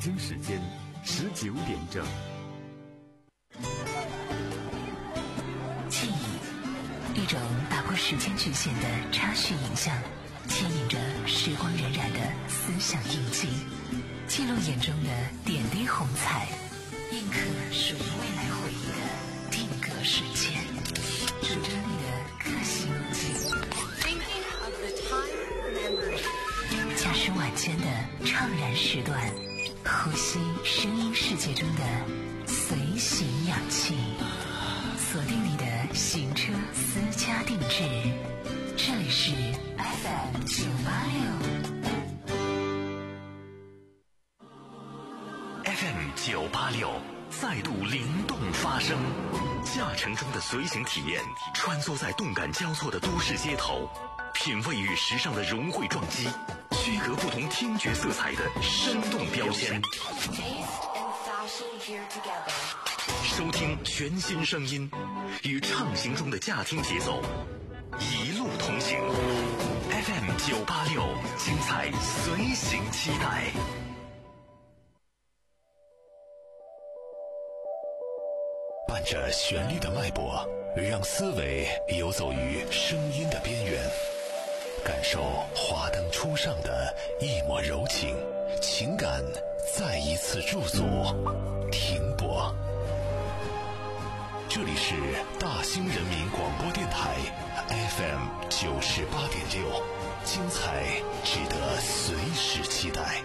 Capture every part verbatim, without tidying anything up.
京时间十九点整。 记忆，一种打破时间局限的插叙影像，牵引着时光荏苒的思想印记，记录眼中的点滴红彩，印刻属于未来回忆的定格瞬间，主张你的个性记驾驶晚间的怅然时段，呼吸声音世界中的随行氧气，锁定你的行车私家定制，这里是 F M 九八六 F M 九八六再度灵动发声，驾乘中的随行体验，穿梭在动感交错的都市街头，品味与时尚的融汇撞击，区隔不同听觉色彩的生动标签，收听全新声音，与畅行中的驾听节奏一路同行。 F M 九八六，精彩随行期待。伴着旋律的脉搏，让思维游走于声音的边缘，感受华灯初上的一抹柔情，情感再一次驻足停泊。这里是大兴人民广播电台 F M 九十八点六，精彩值得随时期待。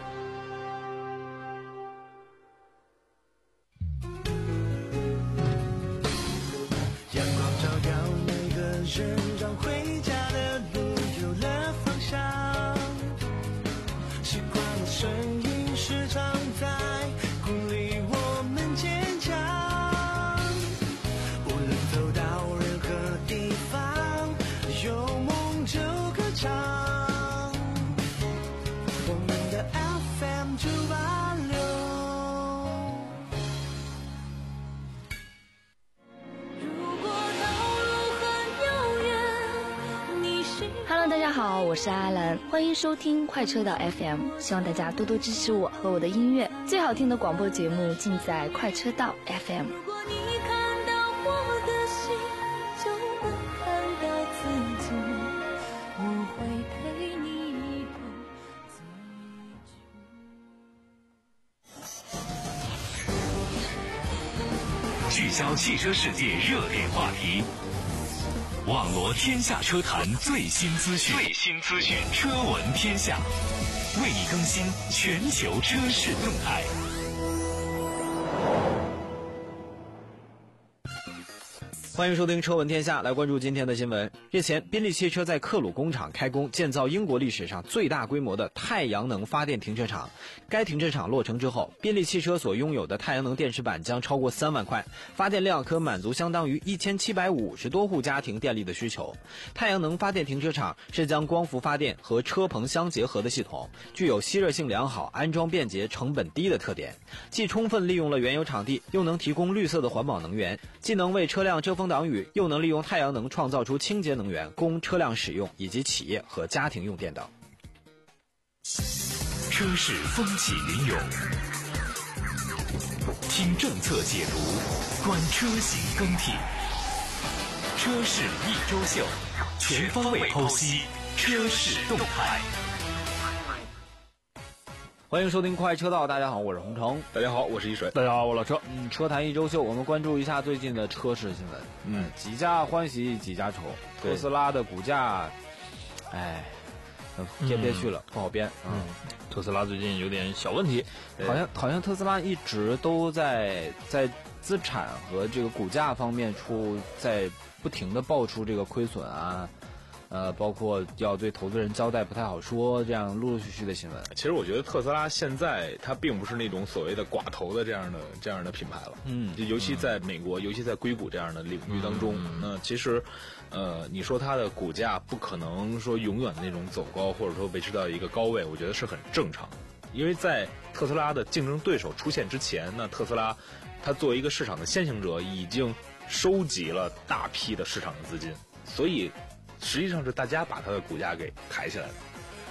阳光照耀每个人，让回家的路有了方向。习惯的声音时常在鼓励我们坚强。无论走到任何地方，有梦就歌唱。我们的 F M 九八六。 Hello， 大家好，我是阿兰，欢迎收听快车道 F M， 希望大家多多支持我和我的音乐，最好听的广播节目尽在快车道 F M。 如果你看到我的心，就能看到自己，我会陪你一同聚焦汽车世界热点话题，网罗天下车坛最新资讯，最新资讯，车闻天下，为你更新全球车市动态。 欢迎收听车闻天下，来关注今天的新闻。日前，宾利汽车在克鲁工厂开工，建造英国历史上最大规模的太阳能发电停车场。该停车场落成之后，宾利汽车所拥有的太阳能电池板将超过三万块，发电量可满足相当于一千七百五十多户家庭电力的需求。太阳能发电停车场是将光伏发电和车棚相结合的系统，具有吸热性良好、安装便捷、成本低的特点，既充分利用了原有场地，又能提供绿色的环保能源，既能为车辆遮风挡雨，又能利用太阳能创造出清洁能源供车辆使用以及企业和家庭用电等。 车市风起云涌，听政策解读，观车型更替，车市一周秀，全方位剖析车市动态。 欢迎收听快车道，大家好，我是洪城。 大家好，我是一水。 大家好，我老车。 嗯，车坛一周秀，我们关注一下最近的车市新闻。嗯，几家欢喜几家愁，特斯拉的股价，哎，编不下去了，不好编。 嗯，特斯拉最近有点小问题， 好像好像特斯拉一直都在在资产和这个股价方面出在不停的爆出这个亏损啊。呃，包括要对投资人交代不太好说，这样陆陆续续的新闻。 其实我觉得特斯拉现在它并不是那种所谓的寡头的这样的这样的品牌了，嗯，就尤其在美国，嗯、尤其在硅谷这样的领域当中，嗯、那其实，呃，你说它的股价不可能说永远的那种走高，或者说维持到一个高位，我觉得是很正常的。因为在特斯拉的竞争对手出现之前，那特斯拉它作为一个市场的先行者，已经收集了大批的市场的资金，所以。实际上是大家把它的股价给抬起来的，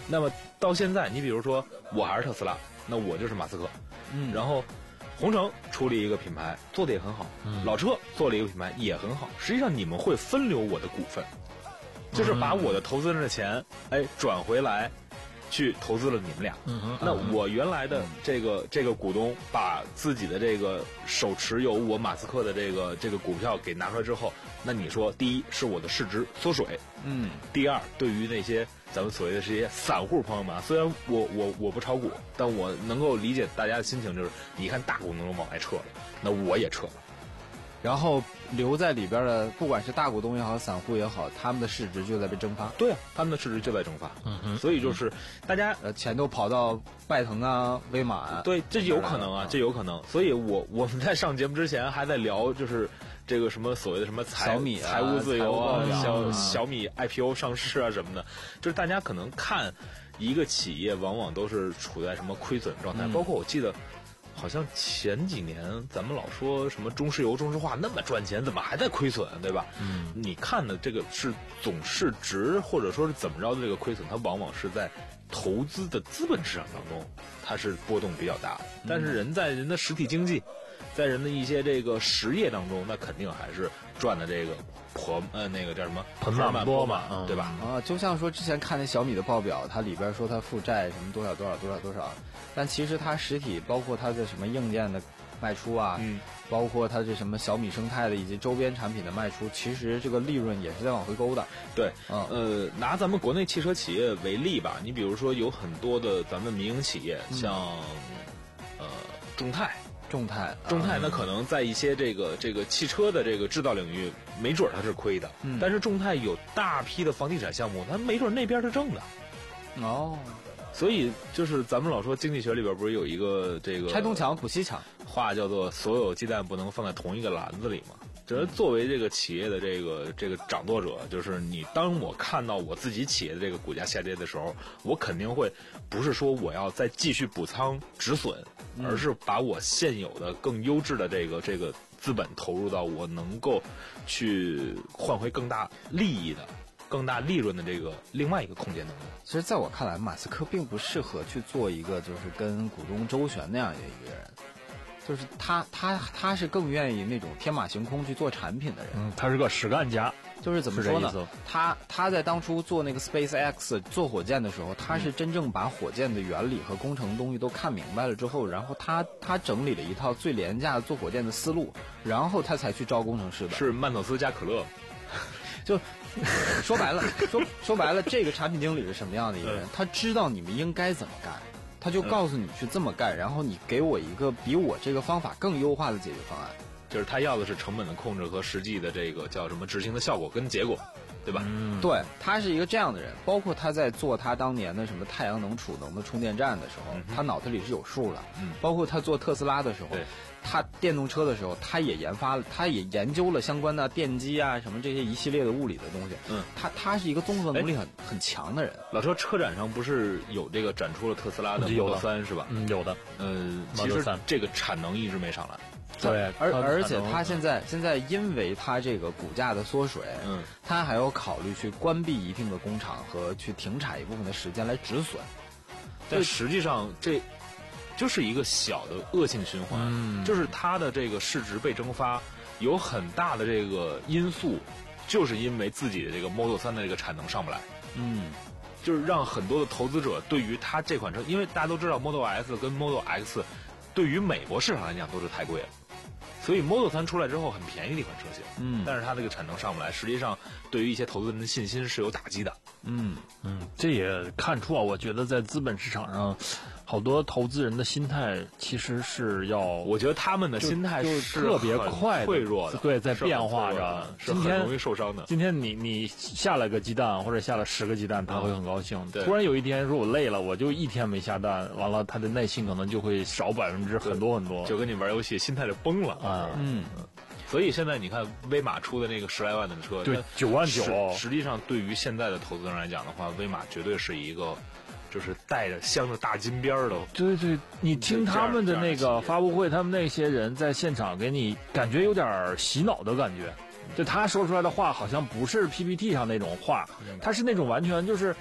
那么到现在，你比如说我还是特斯拉，那我就是马斯克， 嗯， 然后红城出了一个品牌，做的也很好， 嗯， 老车做了一个品牌也很好，实际上你们会分流我的股份，就是把我的投资人的钱，哎，转回来。去投资了你们俩， 嗯、 那我原来的这个这个股东把自己的这个手持有我马斯克的这个这个股票给拿出来之后，那你说，第一是我的市值缩水， 嗯， 第二，对于那些咱们所谓的这些散户朋友们，虽然我我我不炒股，但我能够理解大家的心情，就是你看大股东往外撤了，那我也撤了。 然后留在里边的，不管是大股东也好，散户也好，他们的市值就在被蒸发。 对啊，他们的市值就在蒸发。 嗯哼， 所以就是大家呃钱都跑到拜腾啊、威马啊。 对，这有可能啊，这有可能。所以我我们在上节目之前还在聊，就是这个什么所谓的什么财小米、啊、 财务自由啊，小、 啊、 小米 I P O 上市啊什么的，就是大家可能看一个企业，往往都是处在什么亏损状态， 嗯、 包括我记得。好像前几年咱们老说什么中石油、中石化那么赚钱，怎么还在亏损，对吧？ 嗯， 你看的这个是总市值，或者说是怎么着的这个亏损，它往往是在投资的资本市场当中，它是波动比较大的。但是人在人的实体经济，在人的一些这个实业当中，那肯定还是赚的这个婆呃那个叫什么盆满钵满， 嗯、对吧？ 啊，就像说之前看那小米的报表，它里边说它负债什么多少多少多少多少。但其实它实体包括它的什么硬件的卖出啊， 嗯， 包括它这什么小米生态的以及周边产品的卖出，其实这个利润也是在往回勾的。 对， 嗯、 呃，拿咱们国内汽车企业为例吧，你比如说有很多的咱们民营企业， 嗯、 像呃众泰。 众泰， 众泰呢，可能在一些这个这个汽车的这个制造领域，没准它是亏的， 嗯， 但是众泰有大批的房地产项目，它没准那边是挣的。 哦， 所以就是咱们老说经济学里边不是有一个这个拆东墙补西墙话叫做所有鸡蛋不能放在同一个篮子里嘛。就是作为这个企业的这个这个掌舵者，就是你当我看到我自己企业的这个股价下跌的时候，我肯定会不是说我要再继续补仓止损， 嗯、 而是把我现有的更优质的这个这个资本投入到我能够去换回更大利益的、更大利润的这个另外一个空间当中。 其实在我看来，马斯克并不适合去做一个就是跟股东周旋那样的一个人。就是他，他他是更愿意那种天马行空去做产品的人。 嗯，他是个实干家。 就是怎么说呢？他他在当初做那个 SpaceX 做火箭的时候，他是真正把火箭的原理和工程东西都看明白了之后，然后他他整理了一套最廉价的做火箭的思路，然后他才去招工程师的。 是曼妥思加可乐。 就说白了，说说白了，这个产品经理是什么样的一个人？他知道你们应该怎么干。他就告诉你去这么干，然后你给我一个比我这个方法更优化的解决方案。 就是他要的是成本的控制和实际的这个叫什么执行的效果跟结果，对吧？ 嗯，对，他是一个这样的人。包括他在做他当年的什么太阳能储能的充电站的时候，嗯、他脑子里是有数的。 嗯， 包括他做特斯拉的时候，他电动车的时候，他也研发了，他也研究了相关的电机啊什么这些一系列的物理的东西。 嗯， 他他是一个综合能力很很强的人。 老车车展上不是有这个展出了特斯拉的 Model 三是吧？ 嗯，有的。 呃，其实这个产能一直没上来。 对，而而且他现在现在因为他这个股价的缩水， 嗯， 他还要考虑去关闭一定的工厂和去停产一部分的时间来止损。 但实际上这就是一个小的恶性循环， 嗯， 就是它的这个市值被蒸发，有很大的这个因素，就是因为自己的这个 Model 三的这个产能上不来， 嗯， 就是让很多的投资者对于它这款车，因为大家都知道 Model S 跟 Model X 对于美国市场来讲都是太贵了。所以 Model 三出来之后很便宜的一款车型， 嗯， 但是它这个产能上不来，实际上对于一些投资人的信心是有打击的。 嗯嗯，这也看出啊，我觉得在资本市场上，好多投资人的心态其实是要， 我觉得他们的心态是特别快脆弱的， 对，在变化着， 是很容易受伤的。 今天你你下了个鸡蛋或者下了十个鸡蛋，他会很高兴。 对， 突然有一天说我累了，我就一天没下蛋，完了他的耐心可能就会少百分之很多很多， 就跟你玩游戏心态就崩了啊。 嗯， 所以现在你看威马出的那个十来万的车， 对，九万九， 实际上对于现在的投资人来讲的话，威马绝对是一个就是带着镶着大金边的。 对对，你听他们的那个发布会，他们那些人在现场给你感觉有点洗脑的感觉，就他说出来的话好像不是 P P T 上那种话，他是那种完全就是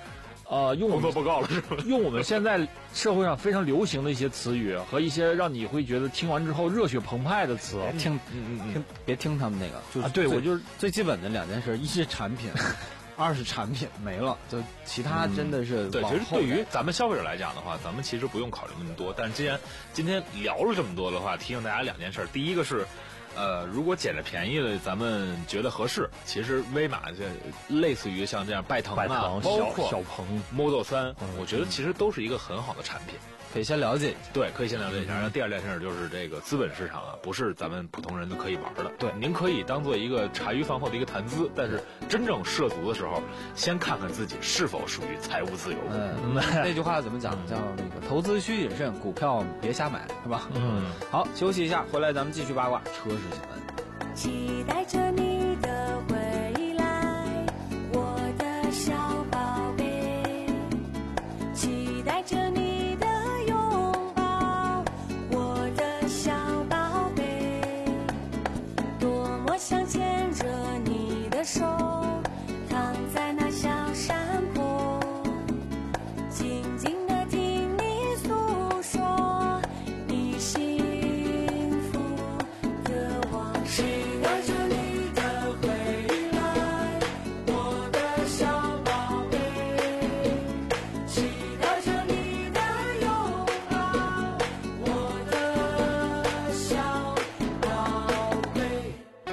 呃，用工作报告了是吧？ 用我们现在社会上非常流行的一些词语和一些让你会觉得听完之后热血澎湃的词。 别听，嗯嗯听，别听他们那个，就是、 啊、对我就是最基本的两件事，一是产品。二是产品没了，就其他真的是、 嗯、对。其实对于咱们消费者来讲的话，咱们其实不用考虑那么多。但是既然今天聊了这么多的话，提醒大家两件事。第一个是，呃，如果捡着便宜了，咱们觉得合适，其实威马这类似于像这样拜腾啊， 腾包括小鹏 Model 三、嗯，我觉得其实都是一个很好的产品。 可以先了解一下， 对，可以先了解一下。然后第二件事就是这个资本市场啊，不是咱们普通人都可以玩的。 对， 您可以当做一个茶余饭后的一个谈资，但是真正涉足的时候，先看看自己是否属于财务自由。 嗯，那句话怎么讲？叫那个投资需谨慎，股票别瞎买，是吧？嗯。好，休息一下，回来咱们继续八卦车市新闻。 期待着你的回来，我的小宝贝，期待着你。想牵着你的手，躺在那小山坡，静静地听你诉说你幸福的往事。期待着你的回来，我的小宝贝，期待着你的拥抱，我的小宝贝。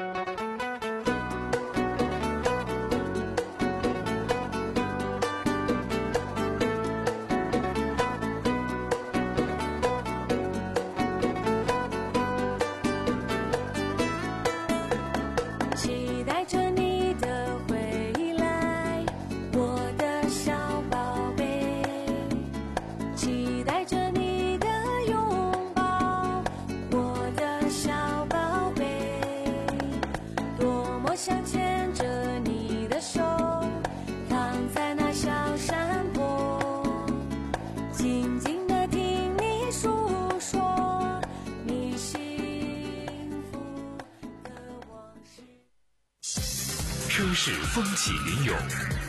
想牵着你的手，躺在那小山坡，静静地听你诉说你幸福的往事。 车市风起云涌，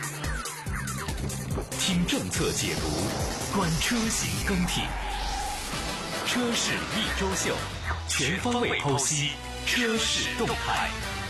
听政策解读，观车型更替，车市一周秀，全方位剖析车市动态。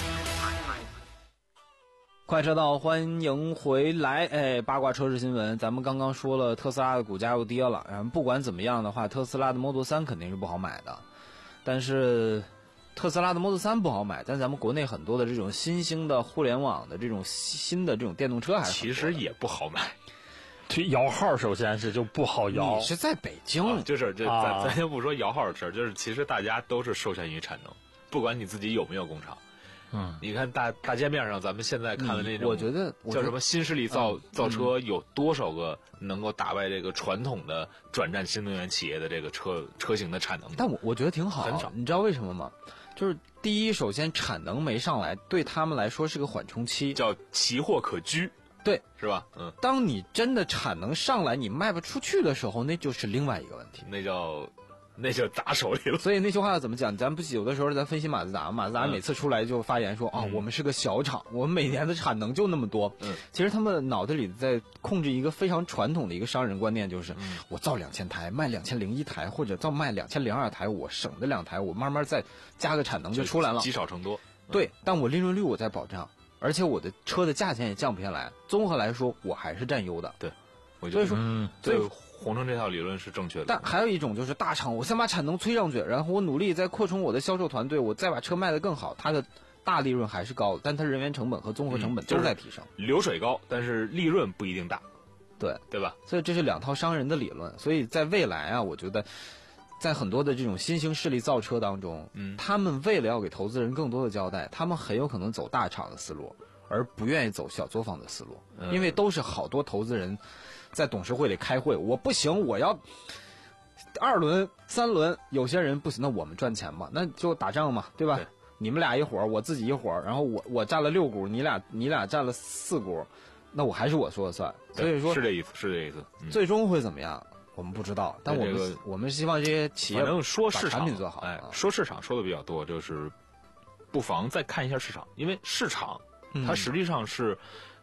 快车道，欢迎回来！哎，八卦车市新闻，咱们刚刚说了特斯拉的股价又跌了，然后不管怎么样的话，特斯拉的 Model 三肯定是不好买的。但是特斯拉的 Model 三不好买，但咱们国内很多的这种新兴的互联网的这种新的这种电动车还是其实也不好买。 这摇号首先是就不好摇。 你是在北京， 啊、就是这、啊、咱咱先不说摇号的事儿，就是其实大家都是受限于产能，不管你自己有没有工厂。嗯，你看大大街面上，咱们现在看的那种， 我觉得叫什么新势力造、嗯、造车，有多少个能够打败这个传统的转战新能源企业的这个车车型的产能？ 但我我觉得挺好， 很少。 你知道为什么吗？就是第一，首先产能没上来，对他们来说是个缓冲期， 叫奇货可居， 对， 是吧？嗯， 当你真的产能上来，你卖不出去的时候，那就是另外一个问题， 那叫。那就砸手里了。 所以那句话怎么讲？咱不有的时候咱分析马自达，马自达每次出来就发言说啊、嗯哦，我们是个小厂，我们每年的产能就那么多。嗯，其实他们脑袋里在控制一个非常传统的一个商人观念，就是、嗯、我造两千台，卖两千零一台，或者造卖两千零二台，我省的两台，我慢慢再加个产能就出来了， 积少成多。 嗯、对，但我利润率我在保障，而且我的车的价钱也降不下来。综合来说，我还是占优的。 对，我所以说， 嗯，所以。红城这套理论是正确的， 但还有一种就是大厂，我先把产能催上去，然后我努力再扩充我的销售团队，我再把车卖得更好，它的大利润还是高的，但它人员成本和综合成本都在提升， 嗯就是、流水高，但是利润不一定大， 对对吧？ 所以这是两套商人的理论，所以在未来啊，我觉得在很多的这种新兴势力造车当中，嗯，他们为了要给投资人更多的交代，他们很有可能走大厂的思路，而不愿意走小作坊的思路，嗯、因为都是好多投资人。在董事会里开会，我不行，我要二轮、三轮，有些人不行，那我们赚钱嘛，那就打仗嘛，对吧？对，你们俩一伙儿，我自己一伙儿，然后我我占了六股，你俩你俩占了四股，那我还是我说了算。所以说是这意思，是这意思。 嗯、最终会怎么样，我们不知道，但我们、 这个、 我们希望这些企业反正说市场把产品做好。 哎，说市场说的比较多，就是不妨再看一下市场，因为市场它实际上是。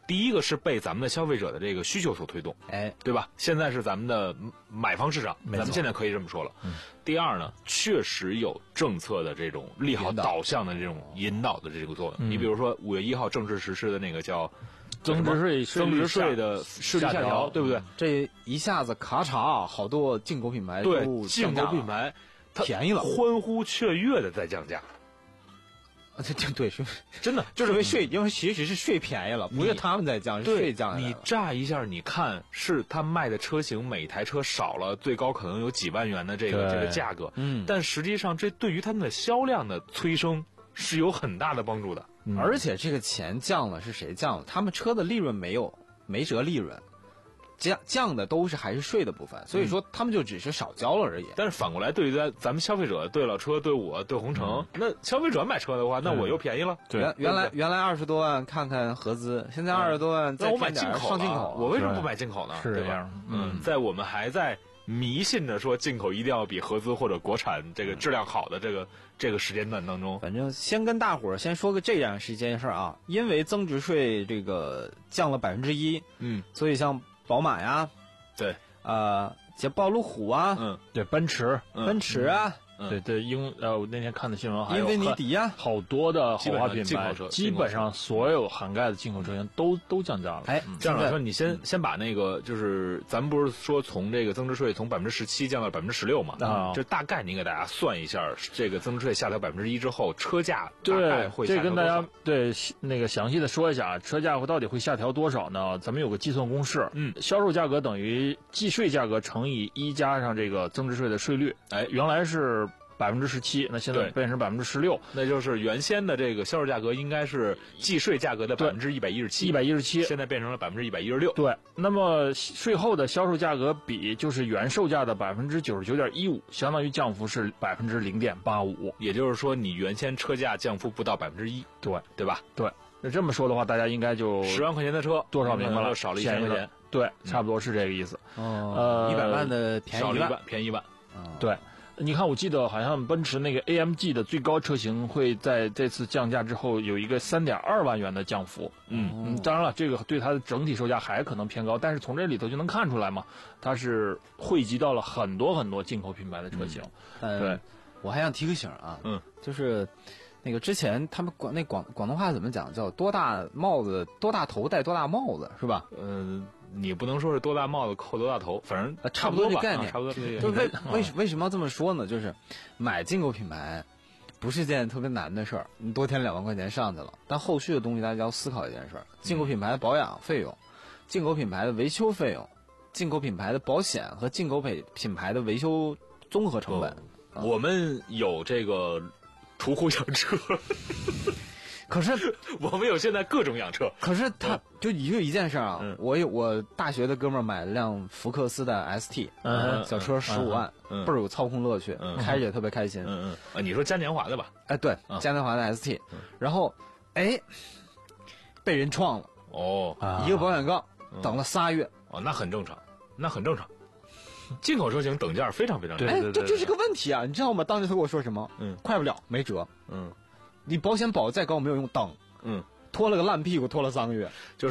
第一个是被咱们的消费者的这个需求所推动， 哎， 对吧？现在是咱们的买方市场，咱们现在可以这么说了。嗯、第二呢，确实有政策的这种利好导向的这种引导的这个作用。嗯、你比如说五月一号正式实施的那个叫增值税增值税的税率下调，对不对？ 这一下子咔嚓，好多进口品牌对进口品牌它便宜了， 欢呼雀跃的在降价。 啊，这这对是真的， 就是因为税，因为其实是税便宜了，不是他们在降，是税降。 你乍一下，你看是他卖的车型，每台车少了最高可能有几万元的这个这个价格，嗯，但实际上这对于他们的销量的催生是有很大的帮助的。 嗯、而且这个钱降了是谁降了？他们车的利润没有没折利润。降降的都是还是税的部分，所以说他们就只是少交了而已。 但是反过来，对于咱咱们消费者，对老车，对我，对红城，嗯、那消费者买车的话，那我又便宜了。 对，原原来原来二十多万看看合资，现在二十多万再我买进口上进口， 我为什么不买进口呢？ 是这样， 嗯，在我们还在迷信着说进口一定要比合资或者国产这个质量好的这个这个时间段当中， 反正先跟大伙儿先说个这样是一件事啊，因为增值税这个降了百分之一， 嗯， 所以像宝马呀。 对， 呃，捷豹路虎啊， 嗯， 对，奔驰， 嗯、奔驰啊， 嗯、对对，英呃，我那天看的新闻还有英菲尼迪啊， 好多的豪华品牌，基本上所有涵盖的进口车型都都降价了。 哎， 这样来说，你先、嗯、先把那个就是咱们不是说从这个增值税从百分之十七降到百分之十六嘛？啊，这大概您给大家算一下，这个增值税下调百分之一之后，车价大概会下调多少？ 这跟大家对那个详细的说一下，车价会到底会下调多少呢？咱们有个计算公式，嗯，销售价格等于计税价格乘以一加上这个增值税的税率。哎，原来是百分之十七，那现在变成百分之十六， 那就是原先的这个销售价格应该是计税价格的百分之一百一十七， 一百一十七， 现在变成了百分之一百一十六。 对，那么税后的销售价格比就是原售价的百分之九十九点一五，相当于降幅是百分之零点八五， 也就是说你原先车价降幅不到百分之一， 对对吧？ 对，那这么说的话，大家应该就十万块钱的车多少明白了， 少了一千块钱， 对，差不多是这个意思。 哦，呃，一百万的便宜少了一万，便宜一万， 对。你看，我记得好像奔驰那个 A M G 的最高车型会在这次降价之后有一个三点二万元的降幅。嗯嗯，当然了，这个对它的整体售价还可能偏高，但是从这里头就能看出来嘛，它是汇集到了很多很多进口品牌的车型。 嗯、 对、 呃，我还想提个醒啊， 嗯， 就是那个之前他们广那广广东话怎么讲，叫多大帽子多大头戴多大帽子是吧？ 嗯。呃你不能说是多大帽子扣多大头，反正呃差不多这概念， 差不多这个。 就为为为什么要这么说呢？就是买进口品牌不是件特别难的事儿，你多添两万块钱上去了，但后续的东西大家要思考一件事儿：进口品牌的保养费用、进口品牌的维修费用、进口品牌的保险和进口品品牌的维修综合成本。 哦、我们有这个途虎养车。 可是我们有现在各种养车， 可是他就一个一件事啊， 嗯、 我有我大学的哥们儿买了辆福克斯的 S T， 嗯， 小车十五万， 嗯， 倍儿有操控乐趣， 嗯， 开着也特别开心， 嗯嗯啊，你说嘉年华的吧？ 哎，对，嗯、嘉年华的 S T，、嗯、然后哎被人撞了， 哦， 一个保险杠，嗯、等了仨月， 哦，那很正常，那很正常。进口车型等价非常非常正常， 哎，这就是个问题啊，你知道吗？当时他跟我说什么？ 嗯， 快不了，没辙， 嗯。 你保险保再高没有用，等， 嗯， 拖了个烂屁股，拖了三个月， 就是，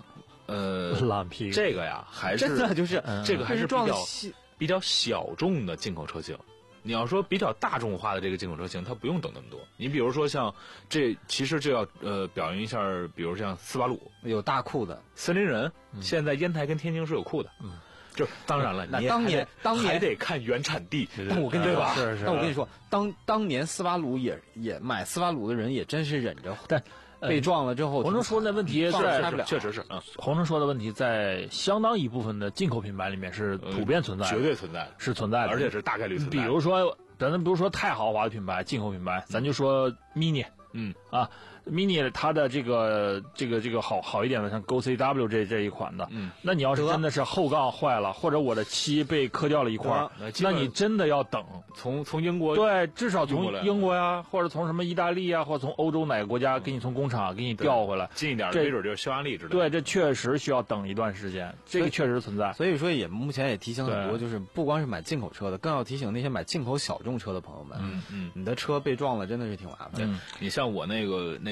呃， 烂屁股， 这个呀，还是真的就是、 嗯、这个还是比较比较小众的进口车型。你要说比较大众化的这个进口车型，它不用等那么多。你比如说像这，其实这要呃表扬一下，比如像斯巴鲁有大库的， 森林人、嗯、现在烟台跟天津是有库的， 嗯。 就当然了， 那当年当年还得看原产地。 但我跟你说吧， 是是。 但我跟你说，当当年斯巴鲁也也买斯巴鲁的人也真是忍着， 但被撞了之后， 洪生说的问题在确实是， 嗯，洪生说的问题在相当一部分的进口品牌里面是普遍存在的， 绝对存在， 是存在的， 而且是大概率存在。 比如说，咱们比如说太豪华的品牌，进口品牌，咱就说 Mini， 嗯啊。mini 它的这个这个这个好好一点的，像 Go C W 这这一款的， 嗯， 那你要是真的是后杠坏了，或者我的漆被磕掉了一块，那你真的要等， 从从英国对，至少从英国呀，或者从什么意大利呀，或者从欧洲哪个国家给你从工厂给你调回来， 近一点，没准就是匈牙利之类的。 对，这确实需要等一段时间，这个确实存在。 所以说，也目前也提醒很多，就是不光是买进口车的，更要提醒那些买进口小众车的朋友们， 嗯嗯， 你的车被撞了真的是挺麻烦的。 嗯，你像我那个那个。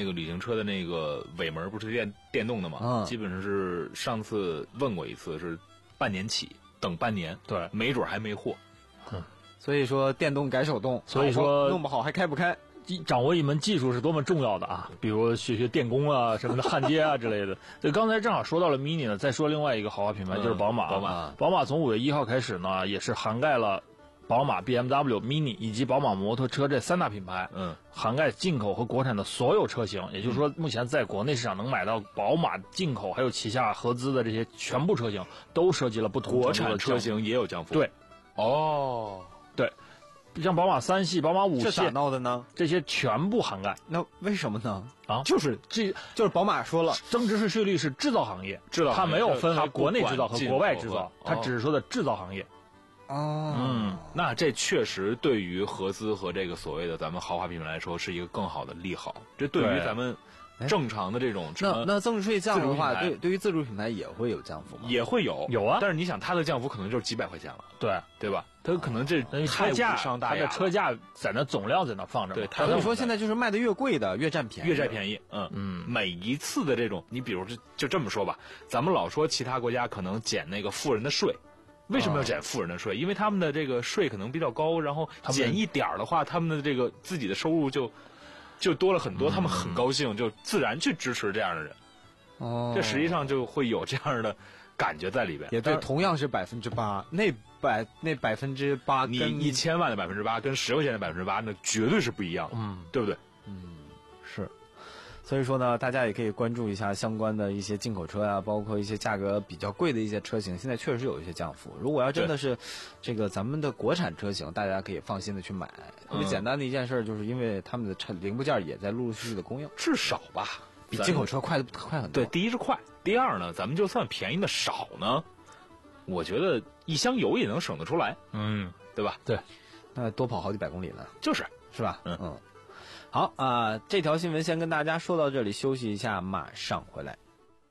个旅行车的那个尾门不是电电动的嘛， 嗯， 基本上是上次问过一次，是半年起，等半年， 对， 没准还没货。 嗯， 所以说电动改手动， 所以说弄不好还开不开。 掌握一门技术是多么重要的啊！比如学学电工啊什么的焊接啊之类的。对，刚才正好说到了 Mini 呢，再说另外一个豪华品牌、嗯、就是宝马。 宝马， 宝马从五月一号开始呢，也是涵盖了宝马、B M W、Mini 以及宝马摩托车这三大品牌， 嗯， 涵盖进口和国产的所有车型。也就是说，目前在国内市场能买到宝马进口还有旗下合资的这些全部车型，都涉及了不同国产车型也有降幅。 对， 哦， 对。像宝马三系、宝马五系， 这咋闹的呢？ 这些全部涵盖。 那为什么呢？ 啊， 就是这就是宝马说了， 增值税税率是制造行业， 制造它没有分为国内制造和国外制造，它只是说的制造行业。 哦， 嗯，那这确实对于合资和这个所谓的咱们豪华品牌来说是一个更好的利好。这对于咱们正常的这种那那增值税降的话，对对于自主品牌也会有降幅吗？ 也会有， 有啊。 但是你想，它的降幅可能就是几百块钱了， 对对吧？它可能这太无伤大雅， 它的车价在那总量在那放着， 对。 所以说现在就是卖的越贵的越占便宜， 越占便宜。嗯嗯，每一次的这种，你比如就就这么说吧，咱们老说其他国家可能减那个富人的税。为什么要减富人的税？因为他们的这个税可能比较高，然后减一点儿的话，他们的这个自己的收入就就多了很多，他们很高兴，就自然去支持这样的人。 哦， 这实际上就会有这样的感觉在里边。 也对，同样是百分之八，那百那百分之八， 你一千万的百分之八跟十块钱的百分之八，那绝对是不一样的，嗯，对不对？ 嗯，是。所以说呢，大家也可以关注一下相关的一些进口车啊，包括一些价格比较贵的一些车型，现在确实有一些降幅。如果要真的是这个咱们的国产车型，大家可以放心的去买。特别简单的一件事，就是因为他们的产零部件也在陆陆续续的供应， 至少吧， 比进口车快快很多。 对，第一是快，第二呢，咱们就算便宜的少呢，我觉得一箱油也能省得出来， 嗯， 对吧？ 对， 那多跑好几百公里呢， 就是是吧？ 嗯嗯。好啊、呃，这条新闻先跟大家说到这里，休息一下，马上回来。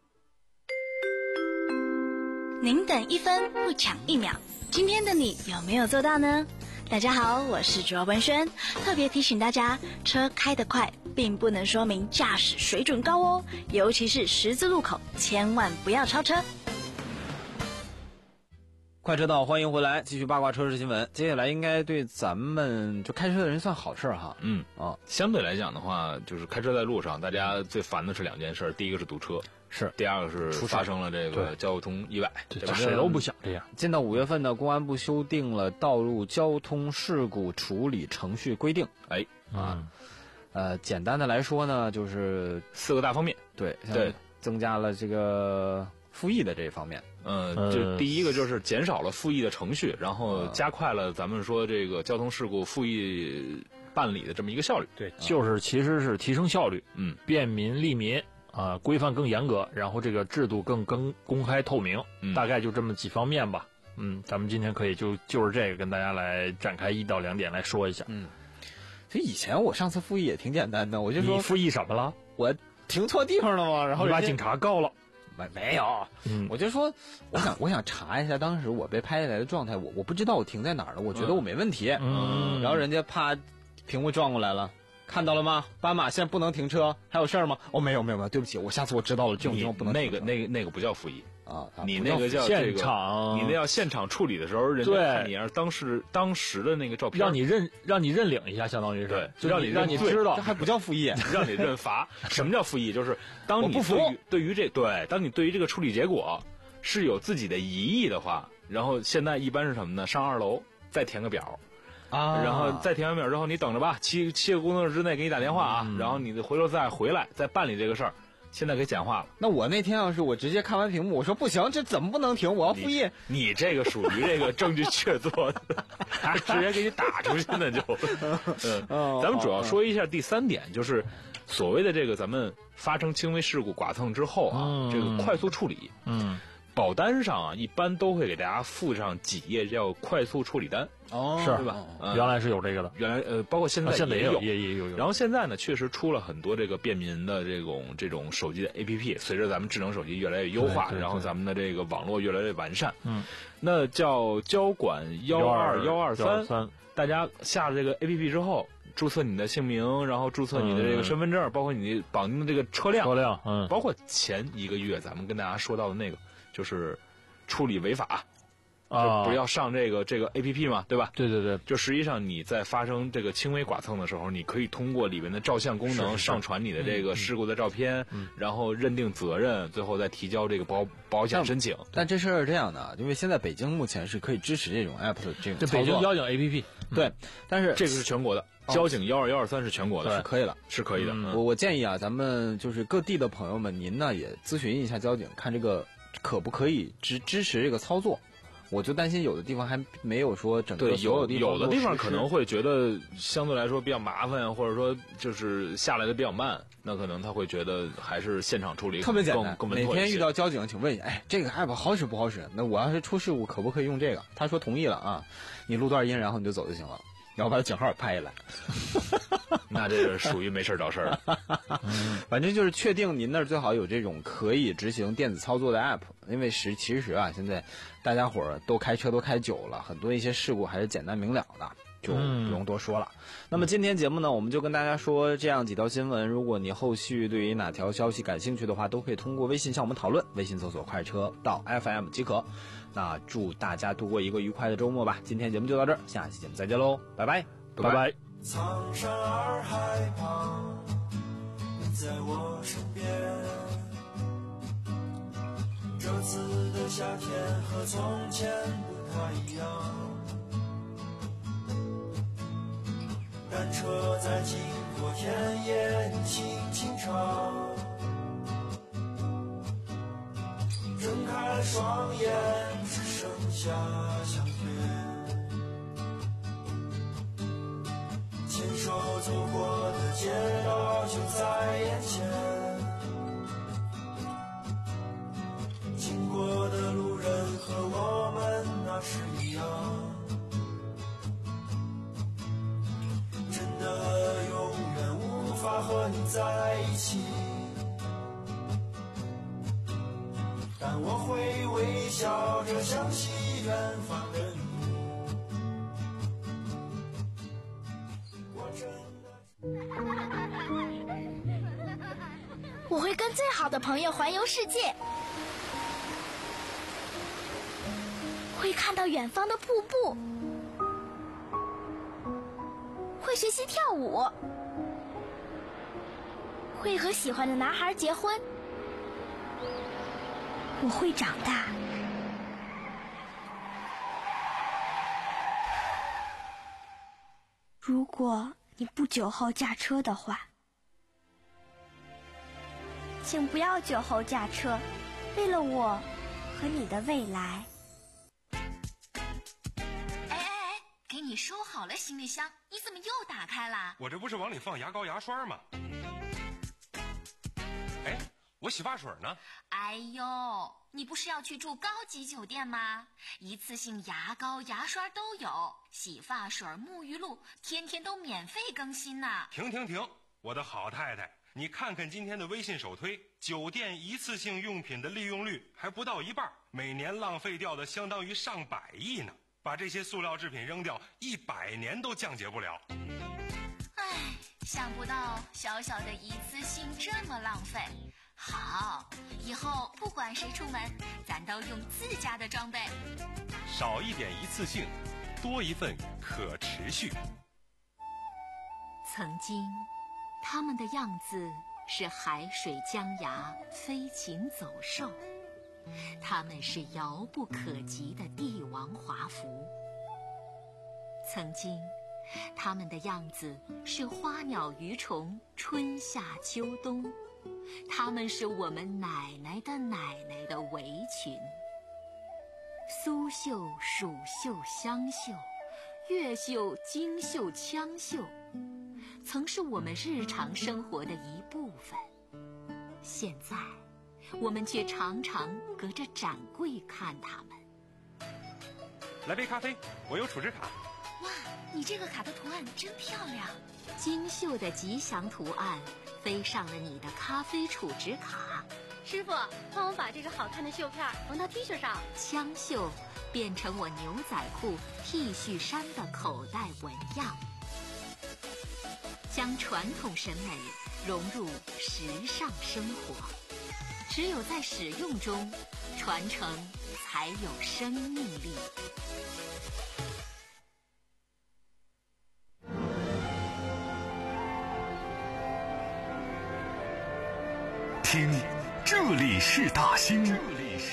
您等一分不抢一秒，今天的你有没有做到呢？大家好，我是卓文轩，特别提醒大家，车开得快并不能说明驾驶水准高哦，尤其是十字路口，千万不要超车。 快车道，欢迎回来，继续八卦车市新闻。接下来应该对咱们就开车的人算好事哈。 嗯啊， 相对来讲的话，就是开车在路上，大家最烦的是两件事，第一个是堵车， 是； 第二个是发生了这个交通意外， 对吧？ 谁都不想这样。 进到五月份呢，公安部修订了道路交通事故处理程序规定。 哎啊，呃，简单的来说呢，就是四个大方面。 对对， 增加了这个复议的这一方面。 呃，就第一个就是减少了复议的程序，然后加快了咱们说这个交通事故复议办理的这么一个效率。 对，就是其实是提升效率， 嗯， 便民利民啊、呃，规范更严格，然后这个制度更更公开透明， 嗯、 大概就这么几方面吧。嗯，咱们今天可以就就是这个跟大家来展开一到两点来说一下。 嗯，其实以前我上次复议也挺简单的，我就说你复议什么了？ 我停错地方了吗？然后你把警察告了。 没没有，嗯，我就说，我想我想查一下当时我被拍下来的状态，我我不知道我停在哪儿了，我觉得我没问题， 嗯， 然后人家啪，屏幕转过来了，看到了吗？斑马线不能停车，还有事儿吗？哦，没有没有没有，对不起，我下次我知道了，这种地方不能停那个那个那个不叫复议啊， 你那个叫现场， 你那要现场处理的时候，人家看你要当时当时的那个照片， 让你认让你认领一下，相当于是对， 就让你让你知道， 这还不叫复议， 让你认罚。什么叫复议？就是当你不服对于对于这对，当你对于这个处理结果是有自己的疑义的话，然后现在一般是什么呢？上二楼再填个表。 啊， 然后再填完表之后，你等着吧，七七个工作日之内给你打电话啊， 嗯、 然后你回头再回来再办理这个事儿。现在给简化了。 那我那天要是我直接看完屏幕，我说不行，这怎么不能停？我要复议。 你, 你这个属于这个证据确凿的，直接给你打出去那就。嗯， 哦、 咱们主要说一下第三点，就是所谓的这个咱们发生轻微事故剐蹭之后啊， 嗯、 这个快速处理。 嗯。 保单上啊，一般都会给大家附上几页叫快速处理单， 哦， 是吧？ 嗯、原来是有这个的， 原来呃，包括现在也有， 也有， 也也有。 然后现在呢，确实出了很多这个便民的这种这种手机的 A P P， 随着咱们智能手机越来越优化，然后咱们的这个网络越来越完善， 嗯， 那叫交管幺二幺二三，大家下了这个 A P P 之后， 注册你的姓名，然后注册你的这个身份证，嗯、包括你绑定的这个车辆， 车辆，嗯， 包括前一个月咱们跟大家说到的那个，就是处理违法。啊，不是要上这个这个 A P P 嘛，对吧？ 对对对， 就实际上你在发生这个轻微剐蹭的时候，你可以通过里面的照相功能上传你的这个事故的照片， 嗯、 然后认定责任，最后再提交这个保保险申请。 但这事儿是这样的，因为现在北京目前是可以支持这种 app 的这种操作。 北京交警 A P P， 对，但是这个是全国的，交警幺二幺二三是全国的， 是可以了， 是可以的。 嗯、我我建议啊，咱们就是各地的朋友们，您呢也咨询一下交警，看这个可不可以支支持这个操作。我就担心有的地方还没有说整个所有地方， 有的地方可能会觉得相对来说比较麻烦，或者说就是下来的比较慢，那可能他会觉得还是现场处理特别简单。 更每天遇到交警，请问一下，哎，这个 app 好使不好使？那我要是出事故，可不可以用这个？他说同意了啊，你录段音，然后你就走就行了，然后把警号拍下来。 那这是属于没事找事儿。 反正就是确定您那儿最好有这种可以执行电子操作的 app， 因为实其实啊，现在大家伙儿都开车都开久了，很多一些事故还是简单明了的，就不用多说了。嗯、那么今天节目呢，我们就跟大家说这样几条新闻。如果你后续对于哪条消息感兴趣的话，都可以通过微信向我们讨论，微信搜索快车到 F M 即可。那祝大家度过一个愉快的周末吧。今天节目就到这儿，下期节目再见喽，拜拜， 拜拜。拜苍山洱海旁，你在我身边。这次的夏天和从前不太一样，单车在经过田野，你轻轻唱。睁开了双眼，只剩下相约。牵手走过的街道就在眼前，经过的路人和我们那是一样，真的永远无法和你在一起，但我会微笑着相信远方的你。 我会跟最好的朋友环游世界，会看到远方的瀑布，会学习跳舞，会和喜欢的男孩结婚。我会长大。如果你不酒后驾车的话，请不要酒后驾车，为了我和你的未来。 哎哎哎，给你收好了行李箱，你怎么又打开了？ 我这不是往里放牙膏牙刷吗？哎，我洗发水呢？ 哎呦，你不是要去住高级酒店吗？一次性牙膏牙刷都有，洗发水沐浴露天天都免费更新呢。 停停停，我的好太太，你看看今天的微信首推，酒店一次性用品的利用率还不到一半，每年浪费掉的相当于上百亿呢。把这些塑料制品扔掉，一百年都降解不了。 唉，想不到小小的一次性这么浪费。好，以后不管谁出门，咱都用自家的装备。 少一点一次性，多一份可持续。 曾经他们的样子是海水江崖，飞禽走兽，他们是遥不可及的帝王华服。曾经他们的样子是花鸟鱼虫，春夏秋冬，他们是我们奶奶的奶奶的围裙。苏绣、蜀绣、湘绣，越绣、京绣、羌绣，曾是我们日常生活的一部分。现在我们却常常隔着展柜看他们。 来杯咖啡，我有储值卡。 哇，你这个卡的图案真漂亮。 精绣的吉祥图案飞上了你的咖啡储值卡。 师傅，帮我把这个好看的绣片缝到 T 恤上。 枪绣变成我牛仔裤、T 恤衫的口袋纹样。 将传统审美融入时尚生活。只有在使用中，传承才有生命力。 听，这里是大兴，